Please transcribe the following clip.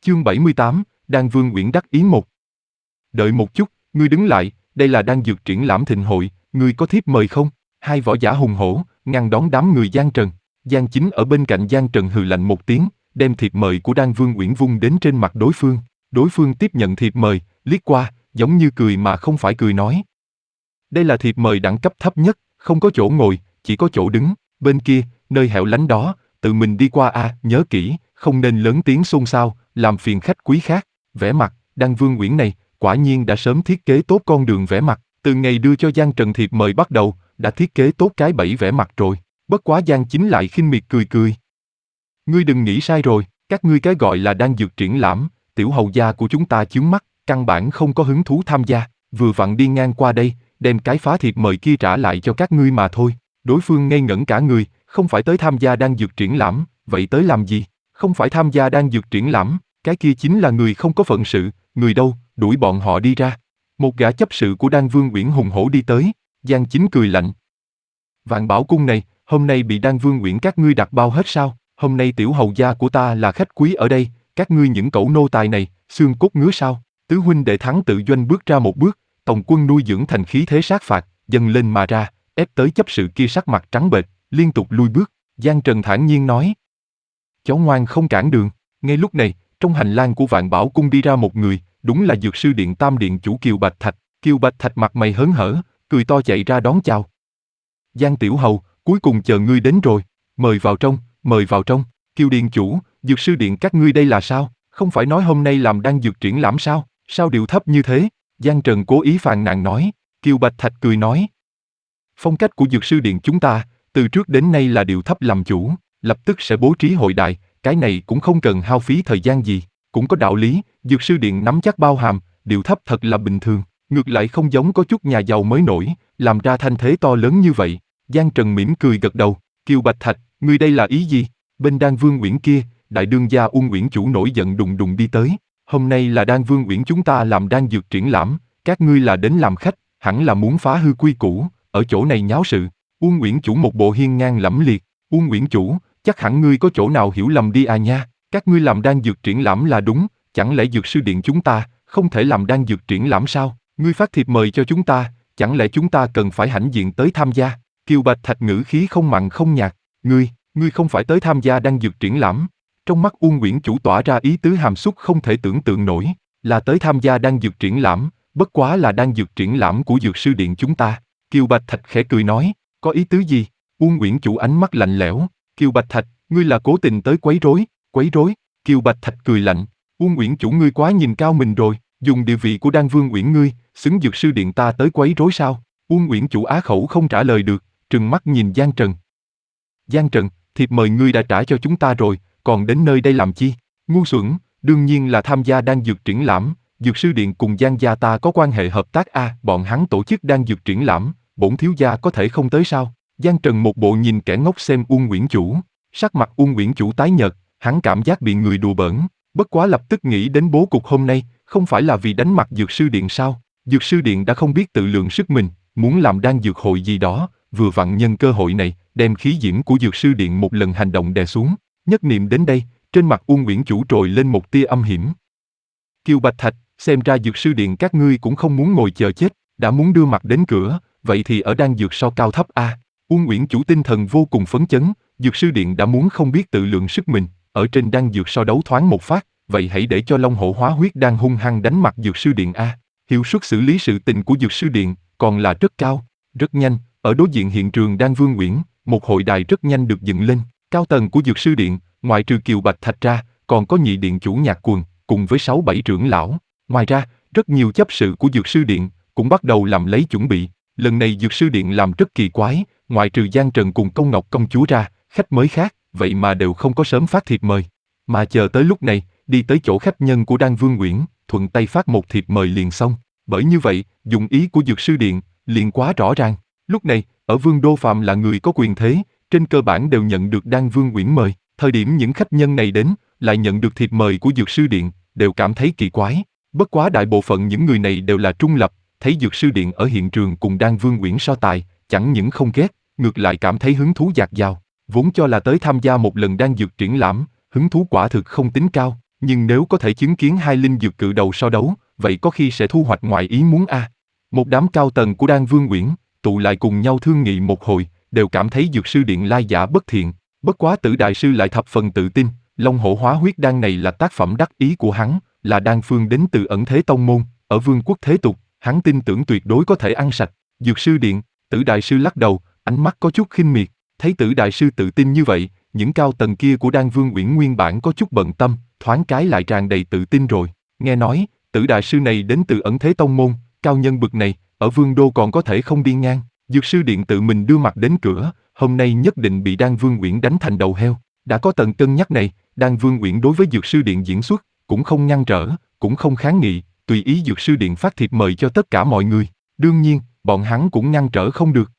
Chương 78, Đan Vương Uyển đắc ý một. Đợi một chút, ngươi đứng lại, đây là đan dược triển lãm thịnh hội, ngươi có thiếp mời không? Hai võ giả hùng hổ, ngăn đón đám người Giang Trần. Giang Chính ở bên cạnh Giang Trần hừ lạnh một tiếng, đem thiệp mời của Đan Vương Uyển vung đến trên mặt đối phương. Đối phương tiếp nhận thiệp mời, liếc qua, giống như cười mà không phải cười nói. Đây là thiệp mời đẳng cấp thấp nhất, không có chỗ ngồi, chỉ có chỗ đứng. Bên kia, nơi hẻo lánh đó, tự mình đi qua a, nhớ kỹ, không nên lớn tiếng xôn xao, làm phiền khách quý khác. Vẻ mặt, Đan Vương Uyển này, quả nhiên đã sớm thiết kế tốt con đường vẽ mặt. Từ ngày đưa cho Giang Trần thiệp mời bắt đầu, đã thiết kế tốt cái bẫy vẽ mặt rồi. Bất quá Giang Chính lại khinh miệt cười cười. Ngươi đừng nghĩ sai rồi, các ngươi cái gọi là đan dược triển lãm, tiểu hầu gia của chúng ta chướng mắt, căn bản không có hứng thú tham gia, vừa vặn đi ngang qua đây, đem cái phá thiệp mời kia trả lại cho các ngươi mà thôi. Đối phương ngây ngẩn cả người, không phải tới tham gia đan dược triển lãm, vậy tới làm gì? Không phải tham gia đan dược triển lãm, cái kia chính là người không có phận sự, người đâu, đuổi bọn họ đi ra. Một gã chấp sự của Đan Vương Uyển hùng hổ đi tới, Giang Chính cười lạnh. Vạn Bảo Cung này, hôm nay bị Đan Vương Uyển các ngươi đặt bao hết sao? Hôm nay tiểu hầu gia của ta là khách quý ở đây, các ngươi những cẩu nô tài này, xương cốt ngứa sao? Tứ huynh đệ Thắng tự doanh bước ra một bước, tổng quân nuôi dưỡng thành khí thế sát phạt, dâng lên mà ra, ép tới chấp sự kia sắc mặt trắng bệch, liên tục lui bước. Giang Trần thản nhiên nói: Cháu ngoan không cản đường. Ngay lúc này, trong hành lang của Vạn Bảo Cung đi ra một người, đúng là Dược Sư Điện Tam Điện chủ Kiều Bạch Thạch. Kiều Bạch Thạch mặt mày hớn hở, cười to chạy ra đón chào. Giang tiểu hầu, cuối cùng chờ ngươi đến rồi, mời vào trong, mời vào trong. Kiều Điện chủ, Dược Sư Điện các ngươi đây là sao? Không phải nói hôm nay làm đan dược triển lãm sao? Sao điệu thấp như thế? Giang Trần cố ý phàn nàn nói. Kiều Bạch Thạch cười nói: Phong cách của Dược Sư Điện chúng ta, từ trước đến nay là điệu thấp làm chủ, lập tức sẽ bố trí hội đại, cái này cũng không cần hao phí thời gian gì, cũng có đạo lý, Dược Sư Điện nắm chắc bao hàm, điệu thấp thật là bình thường, ngược lại không giống có chút nhà giàu mới nổi, làm ra thanh thế to lớn như vậy. Giang Trần mỉm cười gật đầu. Kiều Bạch Thạch, ngươi đây là ý gì? Bên Đan Vương Uyển kia, đại đương gia Uông Uyển chủ nổi giận đùng đùng đi tới. Hôm nay là Đan Vương Uyển chúng ta làm đan dược triển lãm, các ngươi là đến làm khách, hẳn là muốn phá hư quy củ, ở chỗ này nháo sự. Uông Uyển chủ một bộ hiên ngang lẫm liệt. Uông Uyển chủ, chắc hẳn ngươi có chỗ nào hiểu lầm đi à nha. Các ngươi làm đan dược triển lãm là đúng, chẳng lẽ Dược Sư Điện chúng ta không thể làm đan dược triển lãm sao? Ngươi phát thiệp mời cho chúng ta, chẳng lẽ chúng ta cần phải hãnh diện tới tham gia? Kiều Bạch Thạch ngữ khí không mặn không nhạt. Ngươi không phải tới tham gia đan dược triển lãm. Trong mắt Uông Uyển chủ tỏa ra ý tứ hàm xúc không thể tưởng tượng nổi, là tới tham gia đan dược triển lãm, bất quá là đan dược triển lãm của Dược Sư Điện chúng ta. Kiều Bạch Thạch khẽ cười nói, có ý tứ gì? Uông Uyển chủ ánh mắt lạnh lẽo. Kiều Bạch Thạch, ngươi là cố tình tới quấy rối. Kiều Bạch Thạch cười lạnh, Uông Uyển chủ ngươi quá nhìn cao mình rồi, dùng địa vị của Đan Vương Uyển ngươi, xứng Dược Sư Điện ta tới quấy rối sao? Uông Uyển chủ á khẩu không trả lời được, trừng mắt nhìn Giang Trần. Giang Trần, thiệp mời ngươi đã trả cho chúng ta rồi, còn đến nơi đây làm chi? Ngu xuẩn, đương nhiên là tham gia đan dược triển lãm, Dược Sư Điện cùng Giang gia ta có quan hệ hợp tác a, bọn hắn tổ chức đan dược triển lãm, bổn thiếu gia có thể không tới sao? Giang Trần một bộ nhìn kẻ ngốc xem Uông Uyển chủ, sắc mặt Uông Uyển chủ tái nhợt, hắn cảm giác bị người đùa bỡn, bất quá lập tức nghĩ đến bố cục hôm nay, không phải là vì đánh mặt Dược Sư Điện sao? Dược Sư Điện đã không biết tự lượng sức mình, muốn làm đan dược hội gì đó, vừa vặn nhân cơ hội này, đem khí diễm của Dược Sư Điện một lần hành động đè xuống. Nhất niệm đến đây, trên mặt Uông Uyển chủ trồi lên một tia âm hiểm. Kiều Bạch Thạch, xem ra Dược Sư Điện các ngươi cũng không muốn ngồi chờ chết, đã muốn đưa mặt đến cửa, vậy thì ở đan dược so cao thấp a. Uông Uyển chủ tinh thần vô cùng phấn chấn, Dược Sư Điện đã muốn không biết tự lượng sức mình, ở trên đan dược so đấu thoáng một phát, vậy hãy để cho Long Hổ Hóa Huyết đang hung hăng đánh mặt Dược Sư Điện a. Hiệu suất xử lý sự tình của Dược Sư Điện còn là rất cao, rất nhanh, ở đối diện hiện trường Đan Vương Uyển, một hội đài rất nhanh được dựng lên, cao tầng của Dược Sư Điện, ngoại trừ Kiều Bạch Thạch ra, còn có nhị điện chủ Nhạc Quần, cùng với 6-7 trưởng lão. Ngoài ra, rất nhiều chấp sự của Dược Sư Điện cũng bắt đầu làm lấy chuẩn bị. Lần này Dược Sư Điện làm rất kỳ quái, ngoại trừ Giang Trần cùng Công Ngọc công chúa ra, khách mới khác, vậy mà đều không có sớm phát thiệp mời, mà chờ tới lúc này, đi tới chỗ khách nhân của Đan Vương Uyển, thuận tay phát một thiệp mời liền xong. Bởi như vậy, dụng ý của Dược Sư Điện liền quá rõ ràng. Lúc này, ở Vương Đô phàm là người có quyền thế, trên cơ bản đều nhận được Đan Vương Uyển mời. Thời điểm những khách nhân này đến, lại nhận được thiệp mời của Dược Sư Điện, đều cảm thấy kỳ quái. Bất quá đại bộ phận những người này đều là trung lập, thấy Dược Sư Điện ở hiện trường cùng Đan Vương Uyển so tài, chẳng những không ghét, ngược lại cảm thấy hứng thú dạt dào. Vốn cho là tới tham gia một lần đan dược triển lãm, hứng thú quả thực không tính cao, nhưng nếu có thể chứng kiến hai linh dược cự đầu so đấu, vậy có khi sẽ thu hoạch ngoài ý muốn a. Một đám cao tầng của Đan Vương Uyển tụ lại cùng nhau thương nghị một hồi, đều cảm thấy dược sư điện lai giả bất thiện. Bất quá Tử đại sư lại thập phần tự tin, Long Hổ Hóa Huyết Đan này là tác phẩm đắc ý của hắn, là đan phương đến từ ẩn thế tông môn, ở vương quốc thế tục, hắn tin tưởng tuyệt đối có thể ăn sạch. Dược sư điện, Tử đại sư lắc đầu, ánh mắt có chút khinh miệt. Thấy Tử đại sư tự tin như vậy, những cao tầng kia của Đan Vương Uyển nguyên bản có chút bận tâm, thoáng cái lại tràn đầy tự tin rồi. Nghe nói, Tử đại sư này đến từ ẩn thế tông môn, cao nhân bực này, ở vương đô còn có thể không đi ngang. Dược sư điện tự mình đưa mặt đến cửa, hôm nay nhất định bị Đan Vương Uyển đánh thành đầu heo. Đã có tầng cân nhắc này, Đan Vương Uyển đối với dược sư điện diễn xuất, cũng không ngăn trở, cũng không kháng nghị, tùy ý dược sư điện phát thiệp mời cho tất cả mọi người. Đương nhiên, bọn hắn cũng ngăn trở không được.